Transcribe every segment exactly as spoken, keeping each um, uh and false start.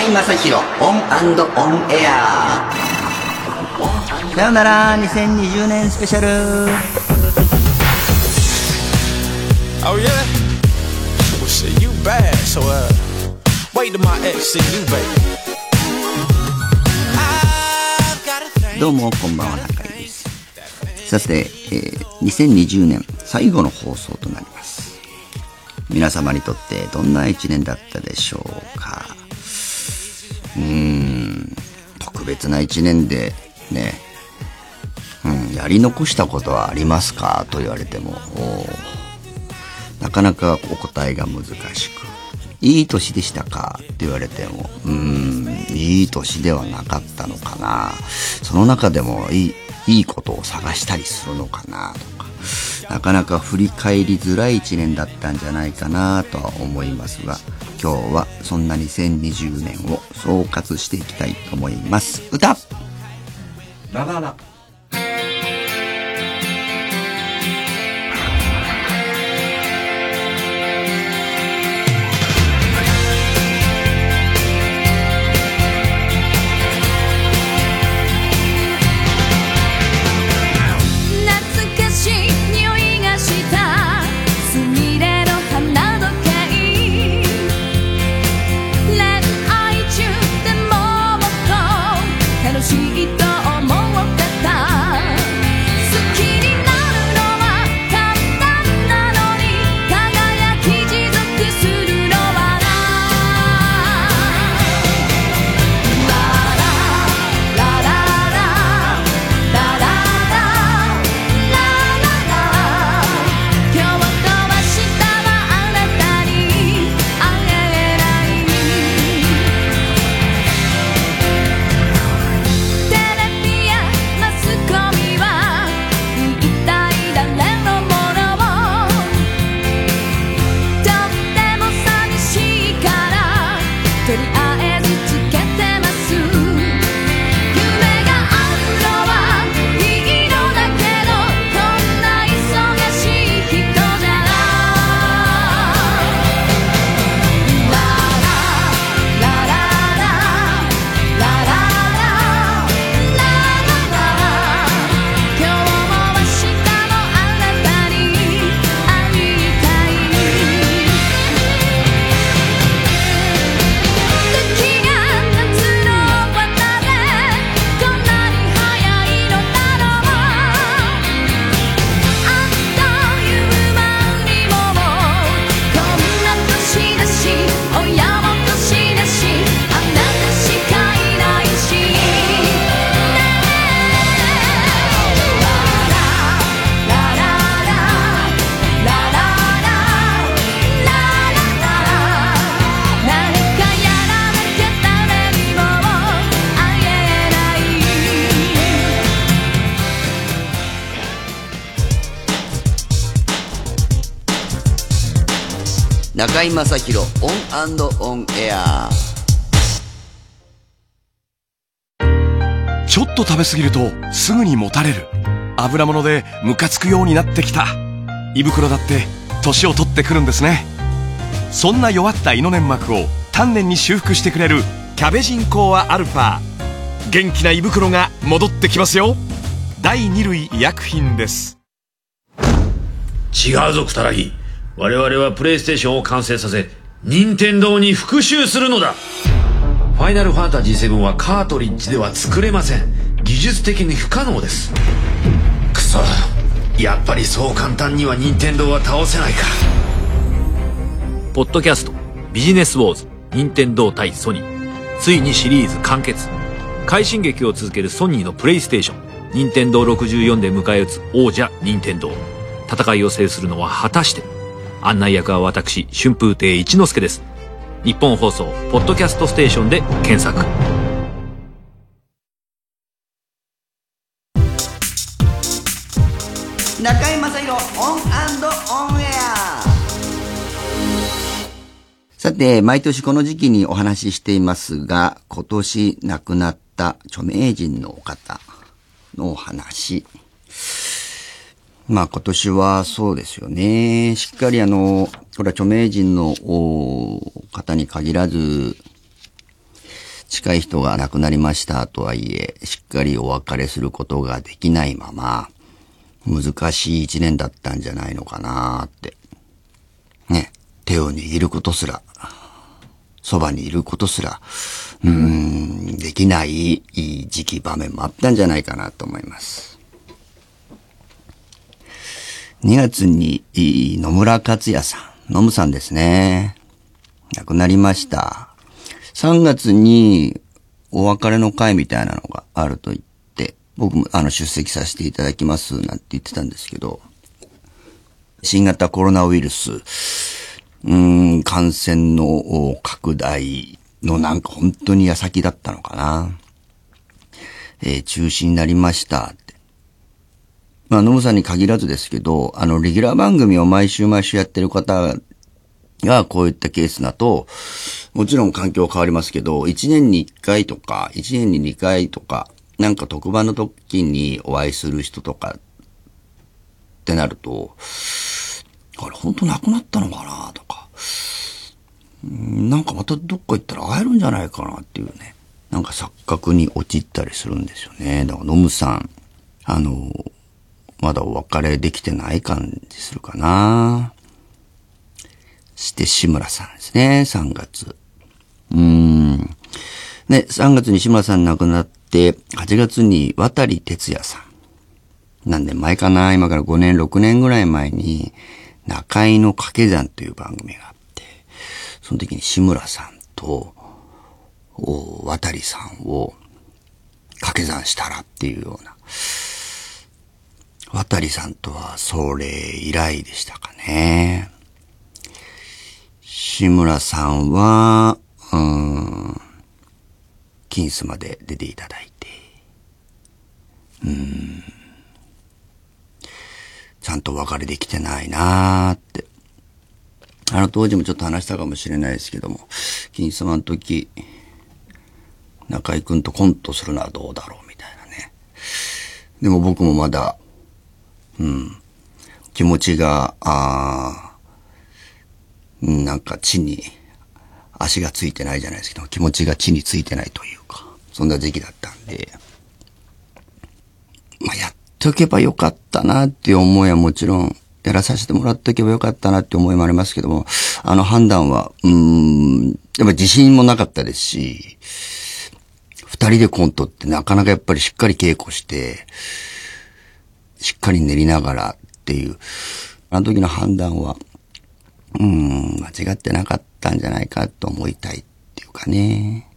井正広オン&オンエア。さよならにせんにじゅうねんスペシャル。 Oh yeah? Well shit, you bad. So uh wait till my ex see you, baby. どうもこんばんは、中井です。さて、えー、にせんにじゅうねん最後の放送となります。皆様にとってどんな一年だったでしょうか。うーん特別な一年でね、うん、やり残したことはありますかと言われてもなかなかお答えが難しく、いい年でしたかって言われてもうーんいい年ではなかったのかな、その中でもいいいいことを探したりするのかなとか、なかなか振り返りづらい一年だったんじゃないかなとは思いますが、今日はそんなにせんにじゅうねんを総括していきたいと思います。歌ラララ。中井正広オン&オンエア。 ちょっと食べ過ぎるとすぐにもたれる、油物でムカつくようになってきた。胃袋だって年を取ってくるんですね。そんな弱った胃の粘膜を丹念に修復してくれるキャベジンコアアルファ、元気な胃袋が戻ってきますよ。第二類医薬品です。 違うぞ、くたらぎ。我々はプレイステーションを完成させ任天堂に復讐するのだ。ファイナルファンタジーセブンはカートリッジでは作れません。技術的に不可能です。くそ、やっぱりそう簡単には任天堂は倒せないか。 ポッドキャストビジネスウォーズ任天堂対ソニー、ついにシリーズ完結。快進撃を続けるソニーのプレイステーション、任天堂ろくじゅうよんで迎え撃つ王者任天堂。戦いを制するのは果たして。案内役は私、春風亭一之輔です。日本放送ポッドキャストステーションで検索。 中井正広オン&オンエア。さて、毎年この時期にお話ししていますが、今年亡くなった著名人の方のお話。まあ今年はそうですよね。しっかりあの、これは著名人の方に限らず、 近い人が亡くなりましたとはいえ、しっかりお別れすることができないまま、難しい一年だったんじゃないのかなって。ね、手を握ることすら、そばにいることすら、うーん、できない時期場面もあったんじゃないかなと思います。にがつに野村克也さん、野村さんですね。亡くなりました。さんがつにお別れの会みたいなのがあると言って、僕もあの出席させていただきますなんて言ってたんですけど、新型コロナウイルス、うーん、感染の拡大のなんか本当に矢先だったのかな。えー、中止になりましたって。まあ、野村さんに限らずですけど、あの、レギュラー番組を毎週毎週やってる方がこういったケースだと、もちろん環境変わりますけど、いちねんにいっかいとか、いちねんににかいとか、なんか特番の時にお会いする人とかってなると、あれ本当なくなったのかなとか、なんかまたどっか行ったら会えるんじゃないかなっていうね、なんか錯覚に陥ったりするんですよね。だから野村さん、あの、まだお別れできてない感じするかな。して志村さんですね、さんがつ。うーん。ね、さんがつに志村さん亡くなって、はちがつに渡哲也さん。何年前かな、今からごねん、ろくねんぐらい前に、中井の掛け算という番組があって、その時に志村さんと、渡さんを掛け算したらっていうような。渡さんとはそれ以来でしたかね。志村さんは、うーん、金スマで出ていただいて、うーん、ちゃんとお別れできてないなーって。あの当時もちょっと話したかもしれないですけども、金スマの時、中井くんとコントするのはどうだろうみたいなね。でも僕もまだ、うん、気持ちが、あなんか地に足がついてないじゃないですけど、気持ちが地についてないというか、そんな時期だったんで、まあ、やっとけばよかったなっていう思いはもちろん、やらさせてもらっとけばよかったなって思いもありますけども、あの判断は、うーん、やっぱ自信もなかったですし、二人でコントってなかなかやっぱりしっかり稽古して、しっかり練りながらっていう、あの時の判断は、うーん、間違ってなかったんじゃないかと思いたいっていうかね。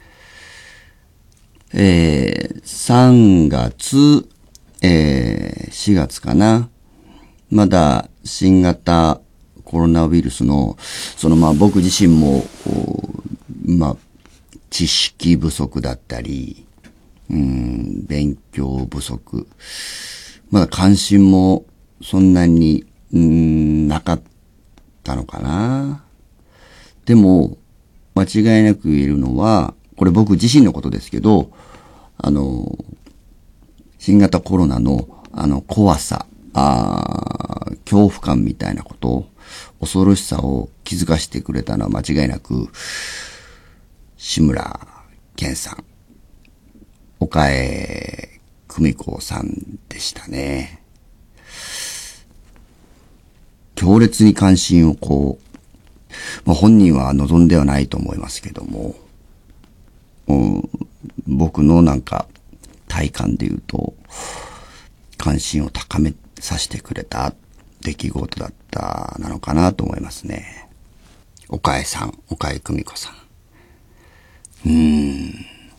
えー、さんがつ、えー、しがつかな。まだ新型コロナウイルスの、そのまあ僕自身も、まあ、知識不足だったり、うーん、勉強不足。まだ関心もそんなに、うーん、なかったのかな。でも、間違いなく言えるのは、これ僕自身のことですけど、あの、新型コロナの、あの、怖さ、あ恐怖感みたいなこと、恐ろしさを気づかせてくれたのは間違いなく、志村けんさん、岡江久美子さんでしたね。強烈に関心をこう、まあ、本人は望んではないと思いますけども、うん、僕のなんか体感で言うと、関心を高めさせてくれた出来事だったなのかなと思いますね。岡江さん、岡江久美子さん。うーん。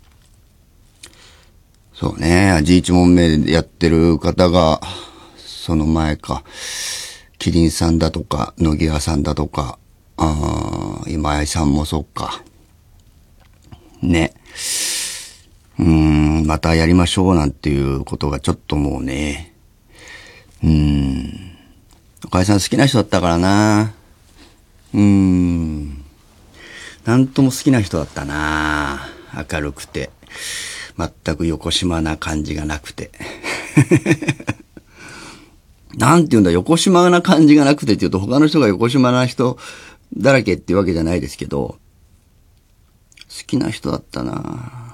そうね、じゅういち問目でやってる方が、その前か、キリンさんだとか、野際さんだとか、あ今井さんもそうか。ね。うーん、またやりましょうなんていうことがちょっともうね、うーん、岡井さん好きな人だったからな。うーん、なんとも好きな人だったな。明るくて、全く横島な感じがなくて。なんて言うんだ、横島な感じがなくてって言うと他の人が横島な人だらけっていうわけじゃないですけど、 きな人だったな。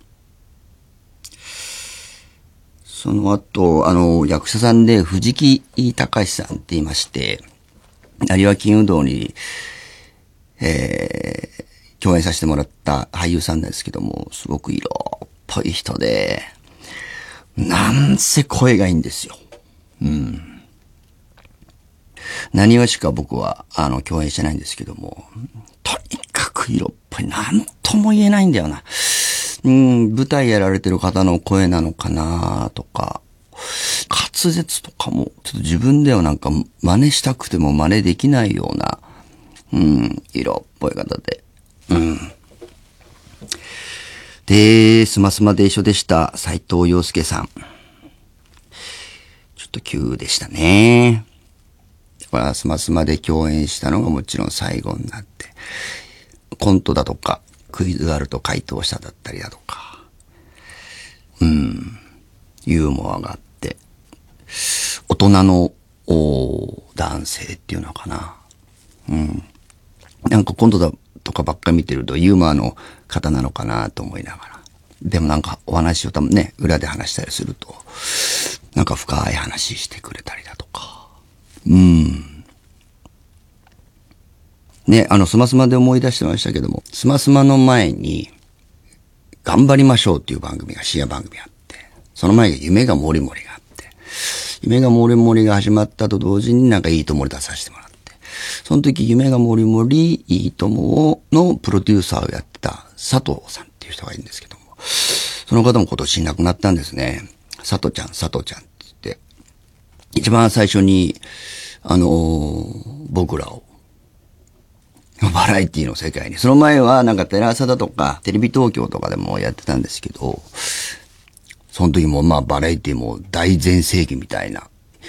その後、あの、役者さんで藤木隆さんって言いまして、有馬金運動に、えー、共演させてもらった俳優さんなんですけども、すごく色っぽい人で、なんせ声がいいんですよ。うん。何がしか僕は、あの、共演してないんですけども、とにかく色っぽい。なんとも言えないんだよな。うん、舞台やられてる方の声なのかなとか、滑舌とかも、ちょっと自分ではなんか真似したくても真似できないような、うん、色っぽい方で。うん。で、スマスマで一緒でした斉藤洋介さん。ちょっと急でしたね。だからスマスマで共演したのがもちろん最後になって、コントだとか、クイズがあると回答者だったりだとか、うん、ユーモアがあって、大人の男性っていうのかな。うん。なんかコントだとかばっかり見てるとユーモアの方なのかなと思いながら。でもなんかお話を多分ね、裏で話したりすると、なんか深い話してくれたりだとか。うん。ね、あの、スマスマで思い出してましたけども、スマスマの前に、頑張りましょうっていう番組が、深夜番組あって、その前が夢がもりもりがあって、夢がもりもりが始まったと同時になんかいいともり出させてもらって、その時夢がもりもりいいとものプロデューサーをやってた佐藤さんっていう人がいるんですけども、その方も今年亡くなったんですね。佐藤ちゃん、佐藤ちゃんって言って、一番最初に、あのー、僕らを、バラエティの世界に。その前はなんかテレ朝だとかテレビ東京とかでもやってたんですけど、その時もまあバラエティも大全盛期みたいな。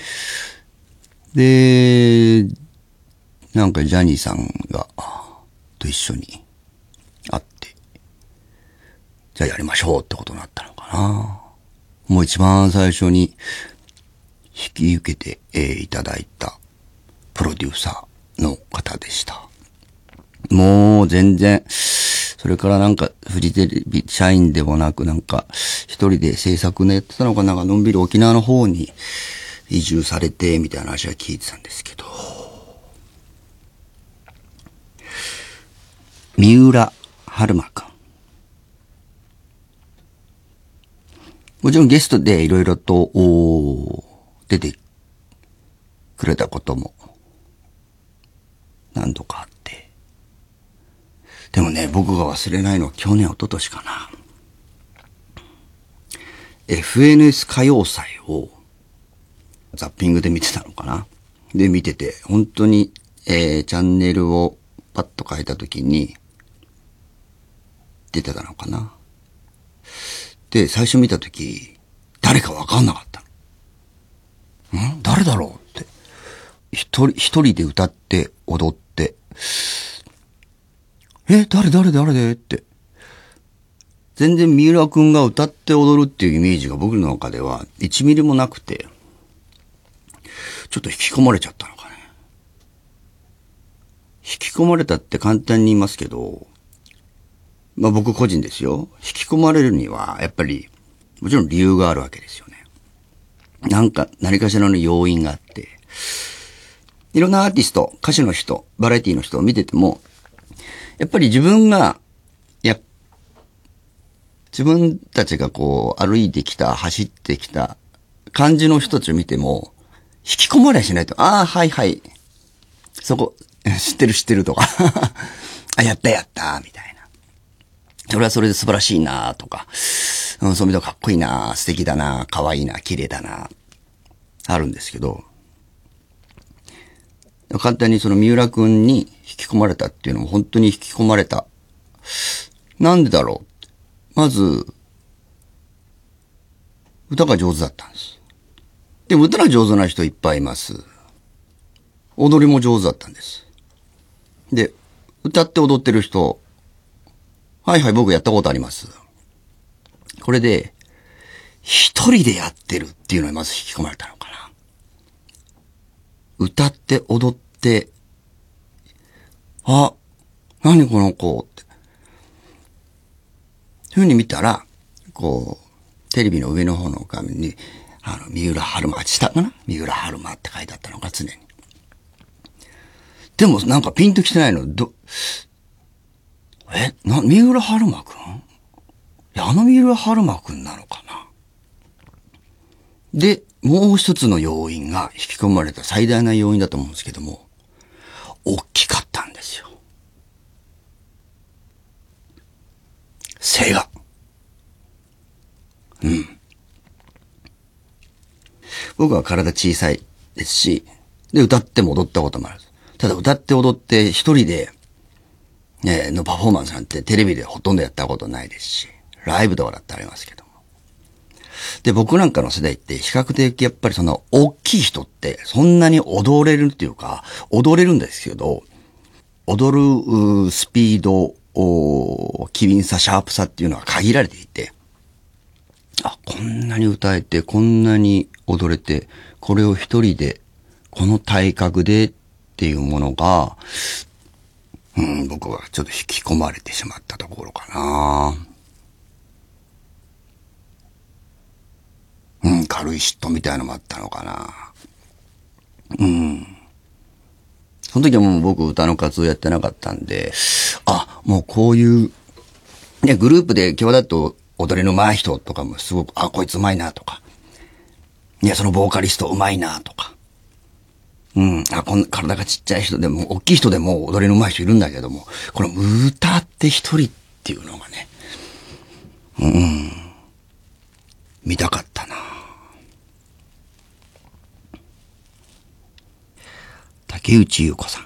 で、なんかジャニーさんが、と一緒に会って、じゃあやりましょうってことになったのかな。もう一番最初に引き受けて、えー、いただいたプロデューサーの方でした。もう全然、それからなんかフジテレビ社員でもなくなんか一人で制作のやってたのかなんかのんびり沖縄の方に移住されてみたいな話は聞いてたんですけど。三浦春馬くん。もちろんゲストでいろいろと出てくれたことも何度かあって。でもね、僕が忘れないのは去年、一昨年かな。エフエヌエス 歌謡祭をザッピングで見てたのかな。で、見てて、本当に、えー、チャンネルをパッと変えた時に出てたのかな。で、最初見た時、誰かわかんなかったの。ん？誰だろうって。一人、一人で歌って踊って、え、誰誰誰でって。全然三浦くんが歌って踊るっていうイメージが僕の中ではいちミリもなくて、ちょっと引き込まれちゃったのかね。引き込まれたって簡単に言いますけど、まあ僕個人ですよ。引き込まれるには、やっぱり、もちろん理由があるわけですよね。なんか、何かしらの要因があって、いろんなアーティスト、歌手の人、バラエティの人を見てても、やっぱり自分が、や、自分たちがこう歩いてきた、走ってきた感じの人たちを見ても、引き込まれはしないと、ああ、はいはい。そこ、知ってる知ってるとか、あ、やったやった、みたいな。それはそれで素晴らしいなとか、うん、そう見るとかっこいいな、素敵だな、可愛いな、綺麗だな、あるんですけど、簡単にその三浦くんに引き込まれたっていうのも本当に引き込まれた。なんでだろう。まず、歌が上手だったんです。でも歌が上手な人いっぱいいます。踊りも上手だったんです。で、歌って踊ってる人、はいはい僕やったことあります。これで、一人でやってるっていうのにまず引き込まれたのかな。歌って踊って、あ、何この子って。 ふうに見たら、こう、テレビの上の方の画面に、あの、三浦春馬、下かな三浦春馬って書いてあったのが常に。でもなんかピンときてないの、ど、え、な、三浦春馬くん？いや、あの三浦春馬くんなのかな。で、もう一つの要因が引き込まれた最大な要因だと思うんですけども、大きかったんですよ。背が。うん。僕は体小さいですし、で、歌っても踊ったこともある。ただ歌って踊って一人で、ね、のパフォーマンスなんてテレビでほとんどやったことないですし、ライブとかだってありますけども。で、僕なんかの世代って比較的やっぱりその大きい人ってそんなに踊れるっていうか、踊れるんですけど、踊るスピード、機敏さ、シャープさっていうのは限られていて、あ、こんなに歌えて、こんなに踊れて、これを一人で、この体格でっていうものが、うん、僕はちょっと引き込まれてしまったところかな。うん、軽い嫉妬みたいなのもあったのかな。うん。その時はもう僕歌の活動やってなかったんで、あ、もうこういう、ね、グループで今日だと踊りの上手い人とかもすごく、あ、こいつ上手いなとか、いや、そのボーカリスト上手いなとか、うん、あ、こん体がちっちゃい人でも、大きい人でも踊りの上手い人いるんだけども、この歌って一人っていうのがね、うん、見たかったな。竹内優子さん。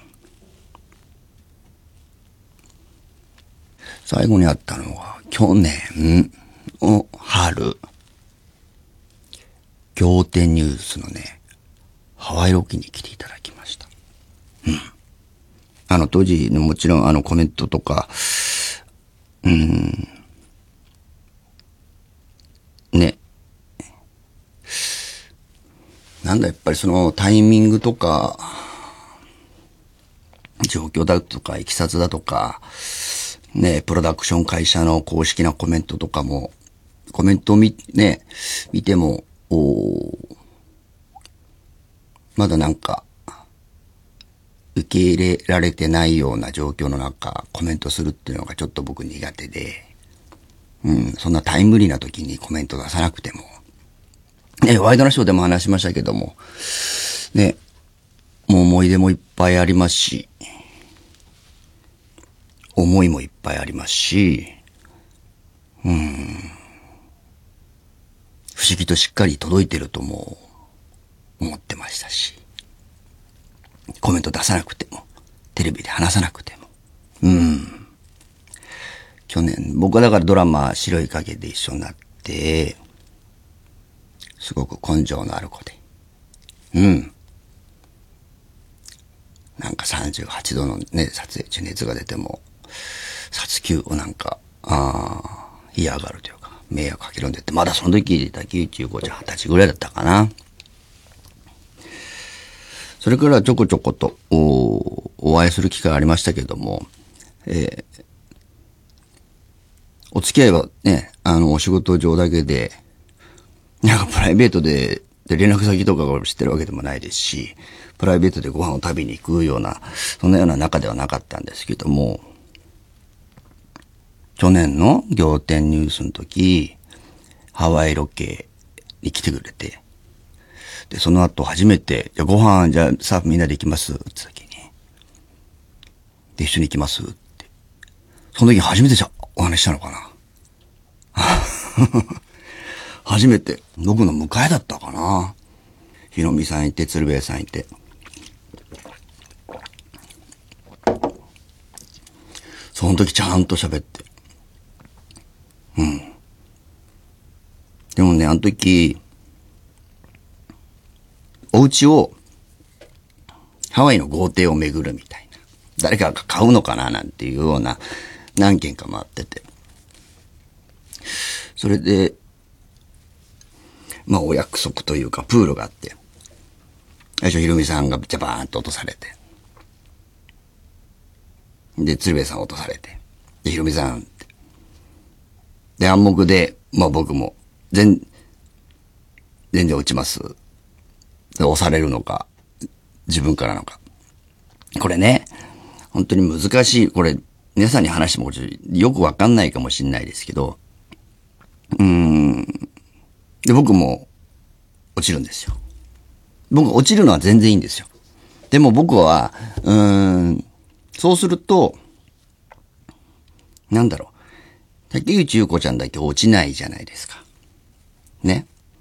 最後に会ったのは去年の春、仰天ニュースのね、ハワイロケに来ていただきました。うん。あの当時のもちろんあのコメントとか、うん、ね。なんだやっぱりそのタイミングとか、状況だとか、いきさつだとか、ね、プロダクション会社の公式なコメントとかも、コメントを見、ね、見ても、おまだなんか、受け入れられてないような状況の中、コメントするっていうのがちょっと僕苦手で、うん、そんなタイムリーな時にコメント出さなくても、ね、ワイドナショーでも話しましたけども、ね、もう思い出もいっぱいありますし、思いもいっぱいありますし、うん、不思議としっかり届いてるとも思ってましたし、コメント出さなくても、テレビで話さなくても、うん。去年、僕はだからドラマ白い影で一緒になって、すごく根性のある子で、うん。なんかさんじゅうはちどのね、撮影中熱が出ても、殺球をなんか、ああ、嫌がるというか、迷惑かけるんでって、まだその時、竹内優子ちゃんはたちぐらいだったかな。それからちょこちょことお、お会いする機会ありましたけども、えー、お付き合いはね、あの、お仕事上だけで、なんかプライベートで、で連絡先とかを知ってるわけでもないですし、プライベートでご飯を食べに行くような、そんなような仲ではなかったんですけども、去年の仰天ニュースの時、ハワイロケに来てくれて、で、その後初めて、じゃあご飯、じゃあさあみんなで行きますって時に、で、一緒に行きますって。その時初めてじゃお話ししたのかな。初めて、僕の迎えだったかな。ひろみさんいて、鶴瓶さんいて。その時ちゃんと喋って。うん。でもね、あの時、お家を、ハワイの豪邸を巡るみたいな。誰かが買うのかななんていうような何軒か回ってて。それで、まあお約束というかプールがあって、最初ひろみさんがジャバーンと落とされて、で、鶴瓶さん落とされて、で、ひろみさんって、 で、暗黙で、まあ僕も、全、全然落ちます。で、押されるのか、自分からのか。これね、本当に難しい。これ、皆さんに話してもよくわかんないかもしれないですけど、うーん。で、僕も落ちるんですよ。僕落ちるのは全然いいんですよ。でも僕は、うーん、そうすると、なんだろう。竹内優子ちゃんだけ落ちないじゃないですか。ね。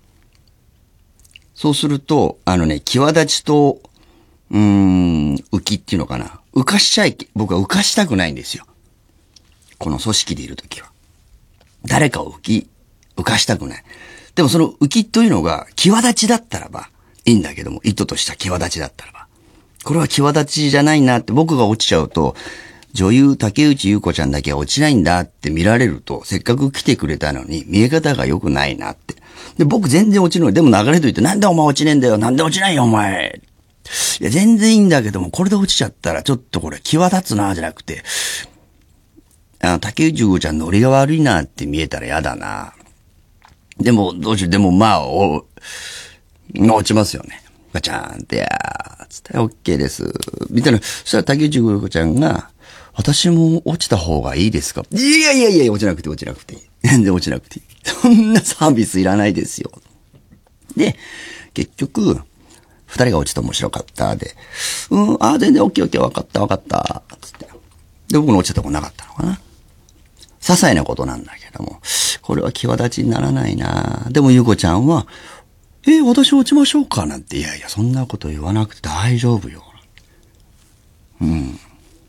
そうすると、あのね、際立ちと、うーん、浮きっていうのかな。浮かしちゃい、僕は浮かしたくないんですよ。この組織でいるときは。誰かを浮き、浮かしたくない。でもその浮きというのが、際立ちだったらば、いいんだけども、意図とした際立ちだったらば。これは際立ちじゃないなって僕が落ちちゃうと、女優竹内優子ちゃんだけは落ちないんだって見られると、せっかく来てくれたのに見え方が良くないなって。で、僕全然落ちるのに、でも流れといて、なんでお前落ちねえんだよ、なんで落ちないよお前。いや、全然いいんだけども、これで落ちちゃったらちょっとこれ際立つな、じゃなくて、あの、竹内優子ちゃんノリが悪いなって見えたら嫌だな。でも、どうしよう、でもまあ、お、落ちますよね。ガチャーンって、やー、つって、オッケーです。みたいな、そしたら竹内優子ちゃんが、私も落ちた方がいいですか？いやいやいや、落ちなくて落ちなくていい。全然落ちなくていい。そんなサービスいらないですよ。で、結局、二人が落ちて面白かった。で、うん、あ、全然オッケーオッケー、わかったわかった。つって。で、僕の落ちたとこなかったのかな。些細なことなんだけども、これは際立ちにならないな。でも優子ちゃんは、え、私落ちましょうかなんて、いやいや、そんなこと言わなくて大丈夫よ。うん。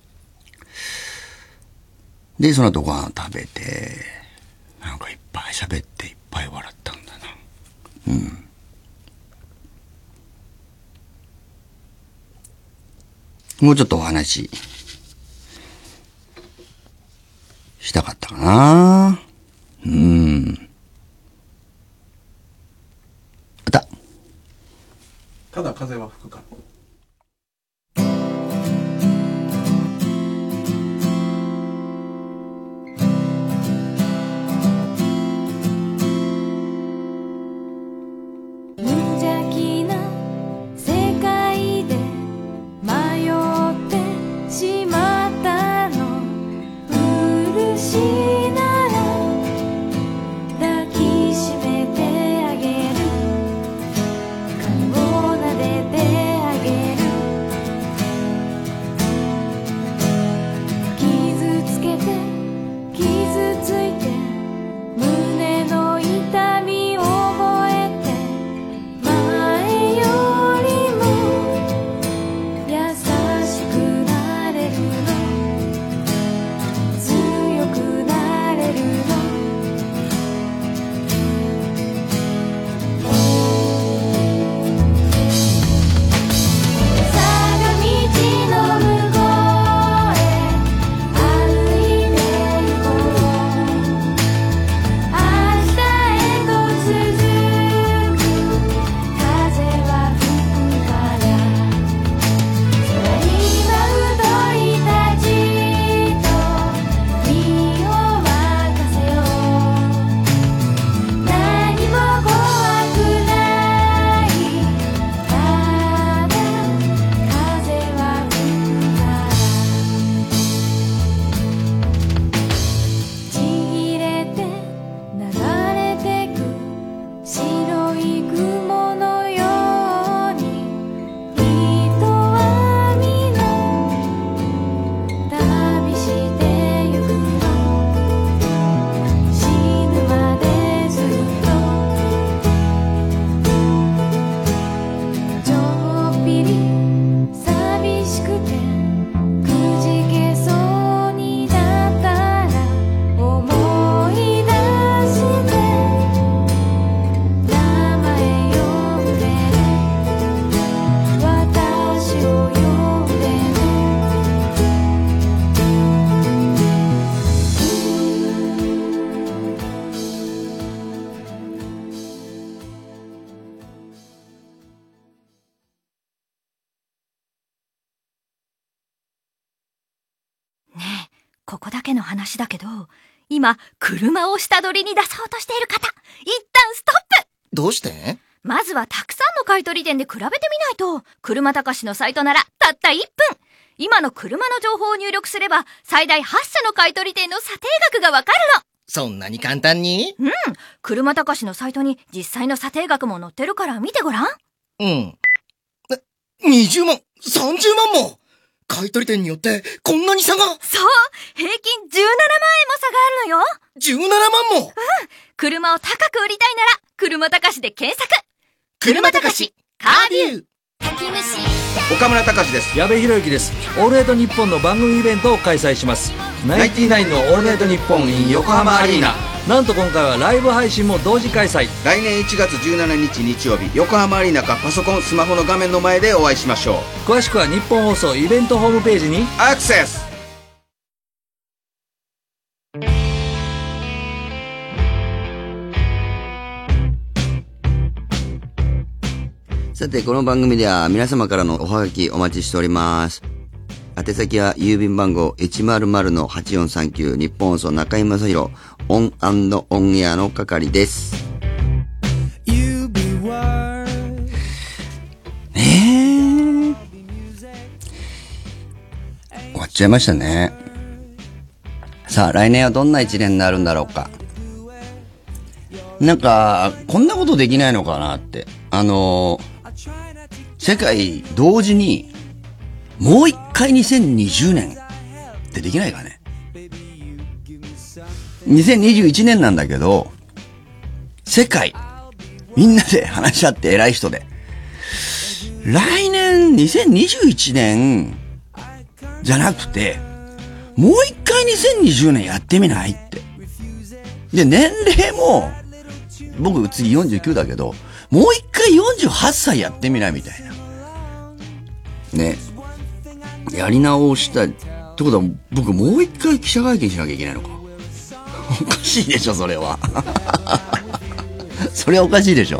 で、その後ご飯食べて、なんかいっぱい喋っていっぱい笑ったんだな。うん。もうちょっとお話したかったかな。うん。また。 ただ風は吹くか。 ここだけの話だけど、 今、車を下取りに出そうとしている方、一旦ストップ。 どうして？ まずはたくさんの買取店で比べてみないと、車たかしのサイトならたったいっぷん。今の車の情報を入力すれば、最大はっしゃの買取店の査定額がわかるの。 そんなに簡単に？ うん。車たかしのサイトに実際の査定額も載ってるから見てごらん。 うん。にじゅうまん、さんじゅうまんも買取店によってこんなに差が。 そう、平均じゅうななまんえんも差があるのよ。 じゅうななまんも。 うん。車を高く売りたいなら、車たかしで検索。 車たかし、カービュー。 滝虫。 岡村隆史です。 矢部裕之です。オールナイトニッポンの番組イベントを開催します。 ナインティナインのオールナイトニッポン in 横浜アリーナ。 なんと今回はライブ配信も同時開催。 来年いちがつじゅうしちにち日曜日、横浜アリーナかパソコン、スマホの画面の前でお会いしましょう。 詳しくは日本放送イベントホームページにアクセス。さて、この番組では皆様からのおはがきお待ちしております。宛先は郵便番号 いちまるまるのはちよんさんきゅう 日本放送中居正広オン&オンエアの係です。えー、終わっちゃいましたね。さあ、来年はどんな一年になるんだろうか。なんか、こんなことできないのかなって。あのー、世界同時にもう一回にせんにじゅうねんってできないかね。にせんにじゅういちねんなんだけど、世界みんなで話し合って偉い人で、来年にせんにじゅういちねんじゃなくてもう一回にせんにじゅうねんやってみないって。で、年齢も僕次よんじゅうきゅうだけど、もう一回よんじゅうはっさいやってみないみたいなね。やり直したいってことは、僕もう一回記者会見しなきゃいけないのか。おかしいでしょそれは。それはおかしいでしょ。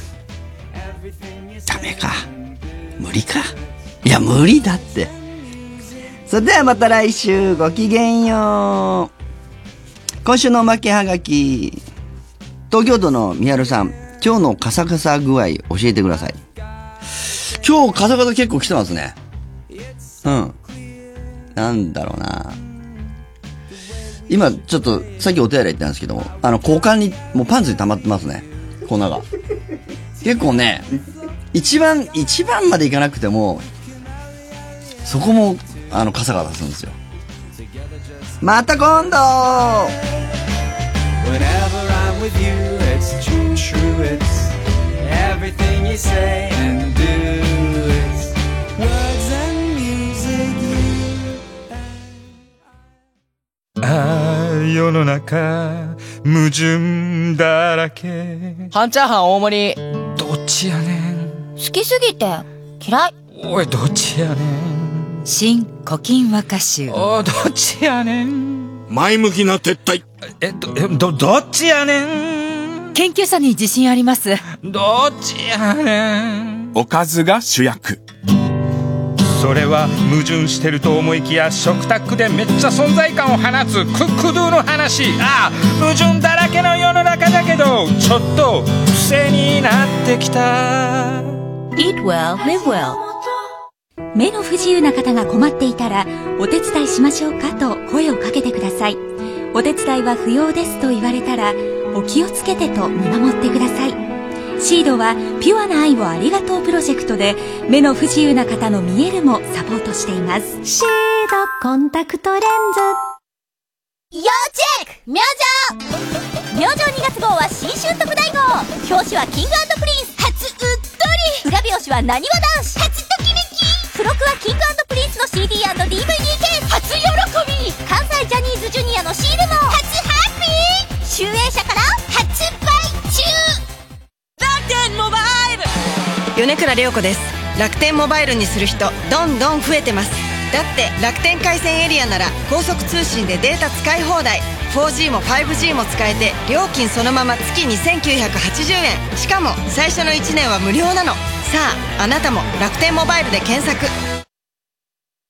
ダメか、無理か。いや無理だって。それではまた来週、ごきげんよう。今週のおまけはがき、東京都のみはるさん、今日のカサカサ具合教えてください。今日カサカサ結構来てますね。うん。なんだろうな。今ちょっとさっきお手洗い行ったんですけども、あの交換にもうパンツに溜まってますね、粉が。結構ね、一番一番までいかなくてもそこもあのカサカサするんですよ。また今度。Whenever I'm with you, it's true, true, it's everything you say and do, it's words and music. ああ、世の中矛盾だらけ。 半チャーハン大盛り。 どっちやねん。 好きすぎて嫌い。 おい、どっちやねん。 新古今和歌集。 おい、どっちやねん。 前向きな撤退。 え、ど、え、ど、どっちやねん。 謙虚さに自信あります。 どっちやねん。 おかずが主役。 それは矛盾してると思いきや食卓でめっちゃ存在感を放つクックドゥの話。ああ、矛盾だらけの世の中だけどちょっと癖になってきた。 Eat well, live well。 目の不自由な方が困っていたらお手伝いしましょうかと声をかけてください。お手伝いは不要ですと言われたらお気をつけてと見守ってください。シードはピュアな愛をありがとうプロジェクトで目の不自由な方の見えるもサポートしています。 シードコンタクトレンズ。 要チェック明星明星にがつ号は新春特大号。表紙はキング&プリンス初うっとり。裏表紙はなにわ男子初ときめき。付録はキング&プリンスの シーディー&ディーブイディー ケース初喜び。関西ジャニーズジュニアのシールも初ハッピー。集英社から発売中。楽天モバイル。 米倉涼子です。楽天モバイルにする人どんどん増えてます。だって楽天回線エリアなら高速通信でデータ使い放題、 フォージー も ファイブジー も使えて料金そのまま月にせんきゅうひゃくはちじゅうえん。しかも最初のいちねんは無料なの。さああなたも楽天モバイルで検索。